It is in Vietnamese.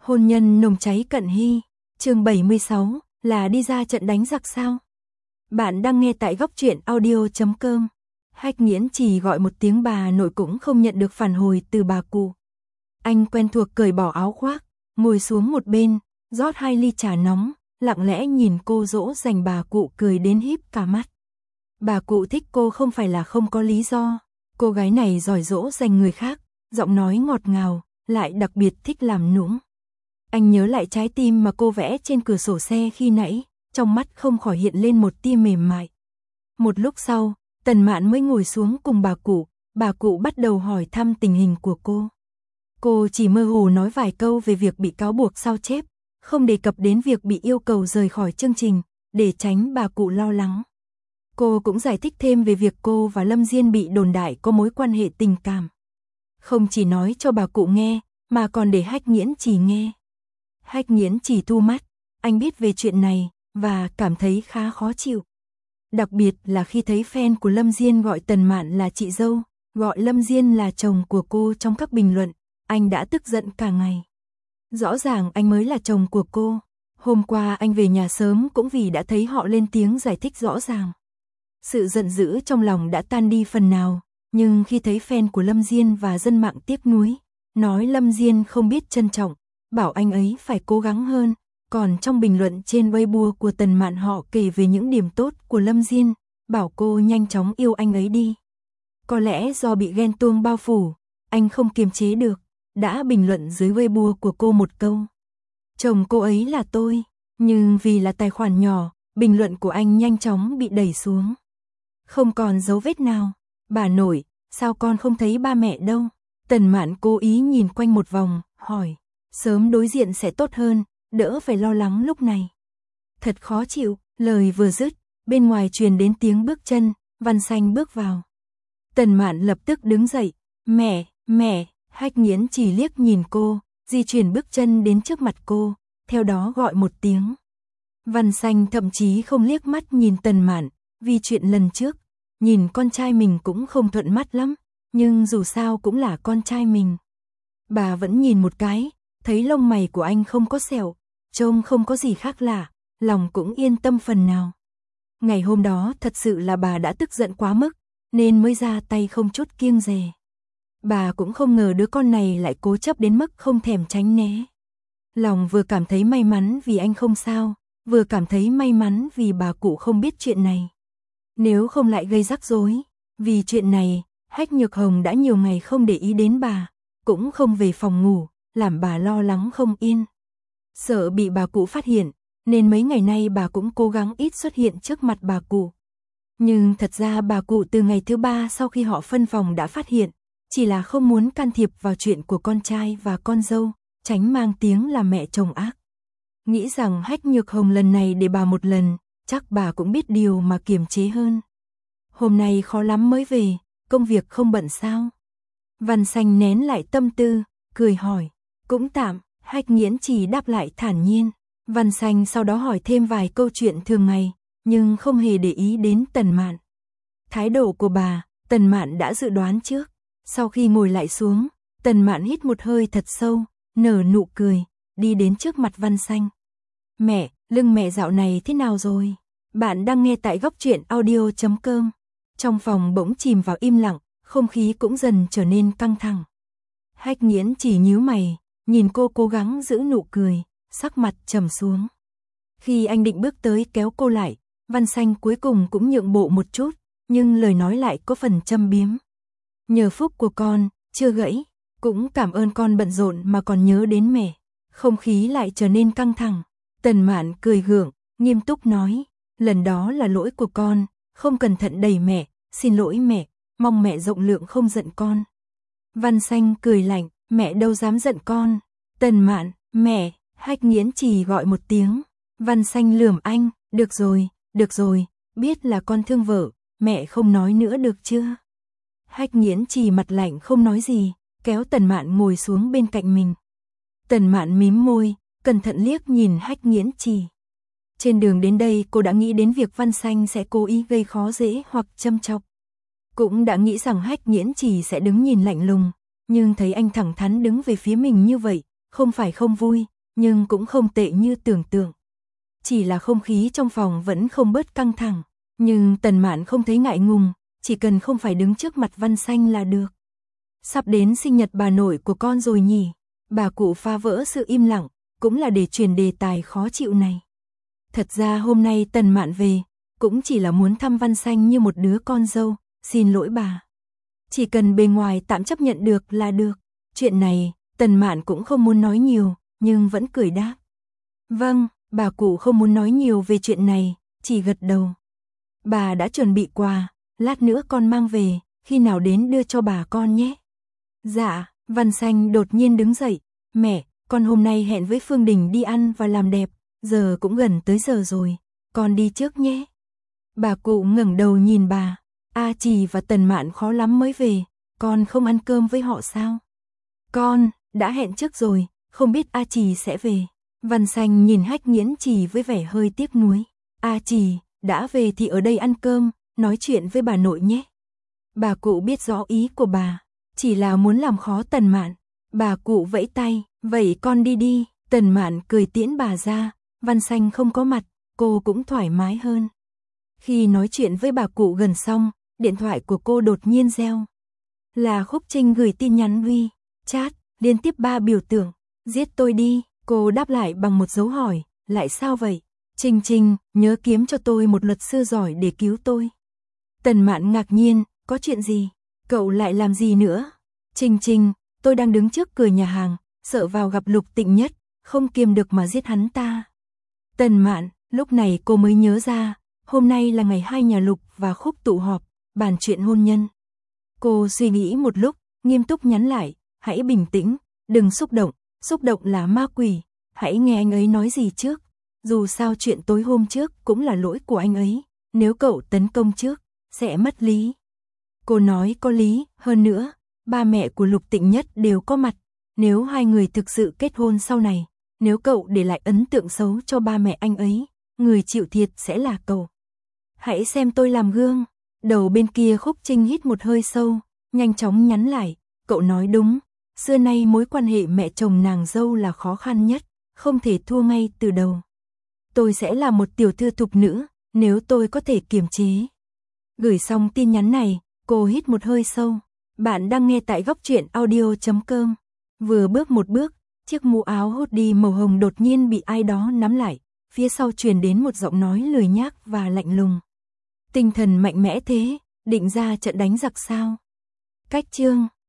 Hôn nhân nồng cháy cận hy, chương 76, là đi ra trận đánh giặc sao? Bạn đang nghe tại góc truyện audio.com. Hách Nghiễn Trì gọi một tiếng bà nội cũng không nhận được phản hồi từ bà cụ. Anh quen thuộc cởi bỏ áo khoác, ngồi xuống một bên, rót 2 ly trà nóng, lặng lẽ nhìn cô dỗ dành. Bà cụ cười đến híp cả mắt. Bà cụ thích cô không phải là không có lý do, cô gái này giỏi dỗ dành người khác, giọng nói ngọt ngào, lại đặc biệt thích làm nũng. Anh nhớ lại trái tim mà cô vẽ trên cửa sổ xe khi nãy, trong mắt không khỏi hiện lên một tia mềm mại. Một lúc sau, Tần Mạn mới ngồi xuống cùng bà cụ bắt đầu hỏi thăm tình hình của cô. Cô chỉ mơ hồ nói vài câu về việc bị cáo buộc sao chép, không đề cập đến việc bị yêu cầu rời khỏi chương trình, để tránh bà cụ lo lắng. Cô cũng giải thích thêm về việc cô và Lâm Diên bị đồn đại có mối quan hệ tình cảm. Không chỉ nói cho bà cụ nghe, mà còn để Hách Nghiễn Trì nghe. Hách Nghiễn Trì thu mắt, anh biết về chuyện này, và cảm thấy khá khó chịu. Đặc biệt là khi thấy fan của Lâm Diên gọi Tần Mạn là chị dâu, gọi Lâm Diên là chồng của cô trong các bình luận, anh đã tức giận cả ngày. Rõ ràng anh mới là chồng của cô. Hôm qua anh về nhà sớm cũng vì đã thấy họ lên tiếng giải thích rõ ràng. Sự giận dữ trong lòng đã tan đi phần nào, nhưng khi thấy fan của Lâm Diên và dân mạng tiếc nuối, nói Lâm Diên không biết trân trọng, bảo anh ấy phải cố gắng hơn, còn trong bình luận trên Weibo của Tần Mạn họ kể về những điểm tốt của Lâm Diên, bảo cô nhanh chóng yêu anh ấy đi. Có lẽ do bị ghen tuông bao phủ, anh không kiềm chế được, đã bình luận dưới Weibo của cô một câu. Chồng cô ấy là tôi, nhưng vì là tài khoản nhỏ, bình luận của anh nhanh chóng bị đẩy xuống. Không còn dấu vết nào. Bà nội, sao con không thấy ba mẹ đâu? Tần Mạn cố ý nhìn quanh một vòng, hỏi. Sớm đối diện sẽ tốt hơn, đỡ phải lo lắng lúc này. Thật khó chịu, lời vừa dứt, bên ngoài truyền đến tiếng bước chân, Văn Xanh bước vào. Tần Mạn lập tức đứng dậy. Mẹ, Hách Nghiễn chỉ liếc nhìn cô, di chuyển bước chân đến trước mặt cô, theo đó gọi một tiếng. Văn Xanh thậm chí không liếc mắt nhìn Tần Mạn, vì chuyện lần trước, nhìn con trai mình cũng không thuận mắt lắm, nhưng dù sao cũng là con trai mình. Bà vẫn nhìn một cái, thấy lông mày của anh không có sẹo, trông không có gì khác lạ, lòng cũng yên tâm phần nào. Ngày hôm đó thật sự là bà đã tức giận quá mức, nên mới ra tay không chút kiêng dè. Bà cũng không ngờ đứa con này lại cố chấp đến mức không thèm tránh né. Lòng vừa cảm thấy may mắn vì anh không sao, vừa cảm thấy may mắn vì bà cụ không biết chuyện này. Nếu không lại gây rắc rối, vì chuyện này, Hách Nhược Hồng đã nhiều ngày không để ý đến bà, cũng không về phòng ngủ, làm bà lo lắng không yên. Sợ bị bà cụ phát hiện, nên mấy ngày nay bà cũng cố gắng ít xuất hiện trước mặt bà cụ. Nhưng thật ra bà cụ từ ngày thứ 3 sau khi họ phân phòng đã phát hiện, chỉ là không muốn can thiệp vào chuyện của con trai và con dâu, tránh mang tiếng là mẹ chồng ác. Nghĩ rằng Hách Nhược Hồng lần này để bà một lần, chắc bà cũng biết điều mà kiềm chế hơn. Hôm nay khó lắm mới về, công việc không bận sao? Văn Xanh nén lại tâm tư, cười hỏi. Cũng tạm, Hách Nghiễn chỉ đáp lại thản nhiên. Văn Xanh sau đó hỏi thêm vài câu chuyện thường ngày, nhưng không hề để ý đến Tần Mạn. Thái độ của bà, Tần Mạn đã dự đoán trước. Sau khi ngồi lại xuống, Tần Mạn hít một hơi thật sâu, nở nụ cười, đi đến trước mặt Văn Xanh. Mẹ, lưng mẹ dạo này thế nào rồi? Bạn đang nghe tại góc truyện audio.com. Trong phòng bỗng chìm vào im lặng, không khí cũng dần trở nên căng thẳng. Hách Nghiễn chỉ nhíu mày, nhìn cô cố gắng giữ nụ cười, sắc mặt trầm xuống. Khi anh định bước tới kéo cô lại, Văn Xanh cuối cùng cũng nhượng bộ một chút, nhưng lời nói lại có phần châm biếm. Nhờ phúc của con, chưa gãy, cũng cảm ơn con bận rộn mà còn nhớ đến mẹ. Không khí lại trở nên căng thẳng. Tần Mạn cười gượng, nghiêm túc nói, lần đó là lỗi của con, không cẩn thận đẩy mẹ, xin lỗi mẹ, mong mẹ rộng lượng không giận con. Văn Xanh cười lạnh, mẹ đâu dám giận con. Tần Mạn, mẹ, Hách Nghiễn chỉ gọi một tiếng. Văn Xanh lườm anh, được rồi, biết là con thương vợ, mẹ không nói nữa được chưa? Hách Nghiễn chỉ mặt lạnh không nói gì, kéo Tần Mạn ngồi xuống bên cạnh mình. Tần Mạn mím môi, cẩn thận liếc nhìn Hách Nghiễn Trì. Trên đường đến đây cô đã nghĩ đến việc Văn Xanh sẽ cố ý gây khó dễ hoặc châm chọc. Cũng đã nghĩ rằng Hách Nghiễn Trì sẽ đứng nhìn lạnh lùng, nhưng thấy anh thẳng thắn đứng về phía mình như vậy, không phải không vui, nhưng cũng không tệ như tưởng tượng. Chỉ là không khí trong phòng vẫn không bớt căng thẳng, nhưng Tần Mạn không thấy ngại ngùng, chỉ cần không phải đứng trước mặt Văn Xanh là được. Sắp đến sinh nhật bà nội của con rồi nhỉ? Bà cụ phá vỡ sự im lặng, cũng là để truyền đề tài khó chịu này. Thật ra hôm nay Tần Mạn về, cũng chỉ là muốn thăm Văn Xanh như một đứa con dâu, xin lỗi bà. Chỉ cần bề ngoài tạm chấp nhận được là được. Chuyện này, Tần Mạn cũng không muốn nói nhiều, nhưng vẫn cười đáp. Vâng, bà cụ không muốn nói nhiều về chuyện này, chỉ gật đầu. Bà đã chuẩn bị quà, lát nữa con mang về, khi nào đến đưa cho bà con nhé. Dạ, Văn Xanh đột nhiên đứng dậy. Mẹ, con hôm nay hẹn với Phương Đình đi ăn và làm đẹp, giờ cũng gần tới giờ rồi, con đi trước nhé. Bà cụ ngẩng đầu nhìn bà. A Trì và Tần Mạn khó lắm mới về, con không ăn cơm với họ sao? Con đã hẹn trước rồi, không biết A Trì sẽ về. Văn Xanh nhìn Hách Nghiễn Trì với vẻ hơi tiếc nuối. A Trì đã về thì ở đây ăn cơm, nói chuyện với bà nội nhé. Bà cụ biết rõ ý của bà, chỉ là muốn làm khó Tần Mạn. Bà cụ vẫy tay, vậy con đi đi. Tần Mạn cười tiễn bà ra. Văn Xanh không có mặt, cô cũng thoải mái hơn. Khi nói chuyện với bà cụ gần xong, điện thoại của cô đột nhiên reo. Là Khúc Trinh gửi tin nhắn WeChat, liên tiếp 3 biểu tượng. Giết tôi đi. Cô đáp lại bằng một dấu hỏi. Lại sao vậy? Trinh Trinh, nhớ kiếm cho tôi một luật sư giỏi để cứu tôi. Tần Mạn ngạc nhiên, có chuyện gì? Cậu lại làm gì nữa? Trinh Trinh, tôi đang đứng trước cửa nhà hàng, sợ vào gặp Lục Tịnh Nhất, không kiềm được mà giết hắn ta. Tần Mạn, lúc này cô mới nhớ ra, hôm nay là ngày hai nhà Lục và Khúc tụ họp, bàn chuyện hôn nhân. Cô suy nghĩ một lúc, nghiêm túc nhắn lại, hãy bình tĩnh, đừng xúc động là ma quỷ, hãy nghe anh ấy nói gì trước. Dù sao chuyện tối hôm trước cũng là lỗi của anh ấy, nếu cậu tấn công trước, sẽ mất lý. Cô nói có lý, hơn nữa, ba mẹ của Lục Tịnh Nhất đều có mặt, nếu hai người thực sự kết hôn sau này, nếu cậu để lại ấn tượng xấu cho ba mẹ anh ấy, người chịu thiệt sẽ là cậu. Hãy xem tôi làm gương. Đầu bên kia Khúc Trinh hít một hơi sâu, nhanh chóng nhắn lại, cậu nói đúng, xưa nay mối quan hệ mẹ chồng nàng dâu là khó khăn nhất, không thể thua ngay từ đầu. Tôi sẽ là một tiểu thư thục nữ, nếu tôi có thể kiềm chế. Gửi xong tin nhắn này, cô hít một hơi sâu. Bạn đang nghe tại goctruyện.audio.com. Vừa bước một bước, chiếc mũ áo hoodie màu hồng đột nhiên bị ai đó nắm lại, phía sau truyền đến một giọng nói lười nhác và lạnh lùng. Tinh thần mạnh mẽ thế, định ra trận đánh giặc sao? Cách chương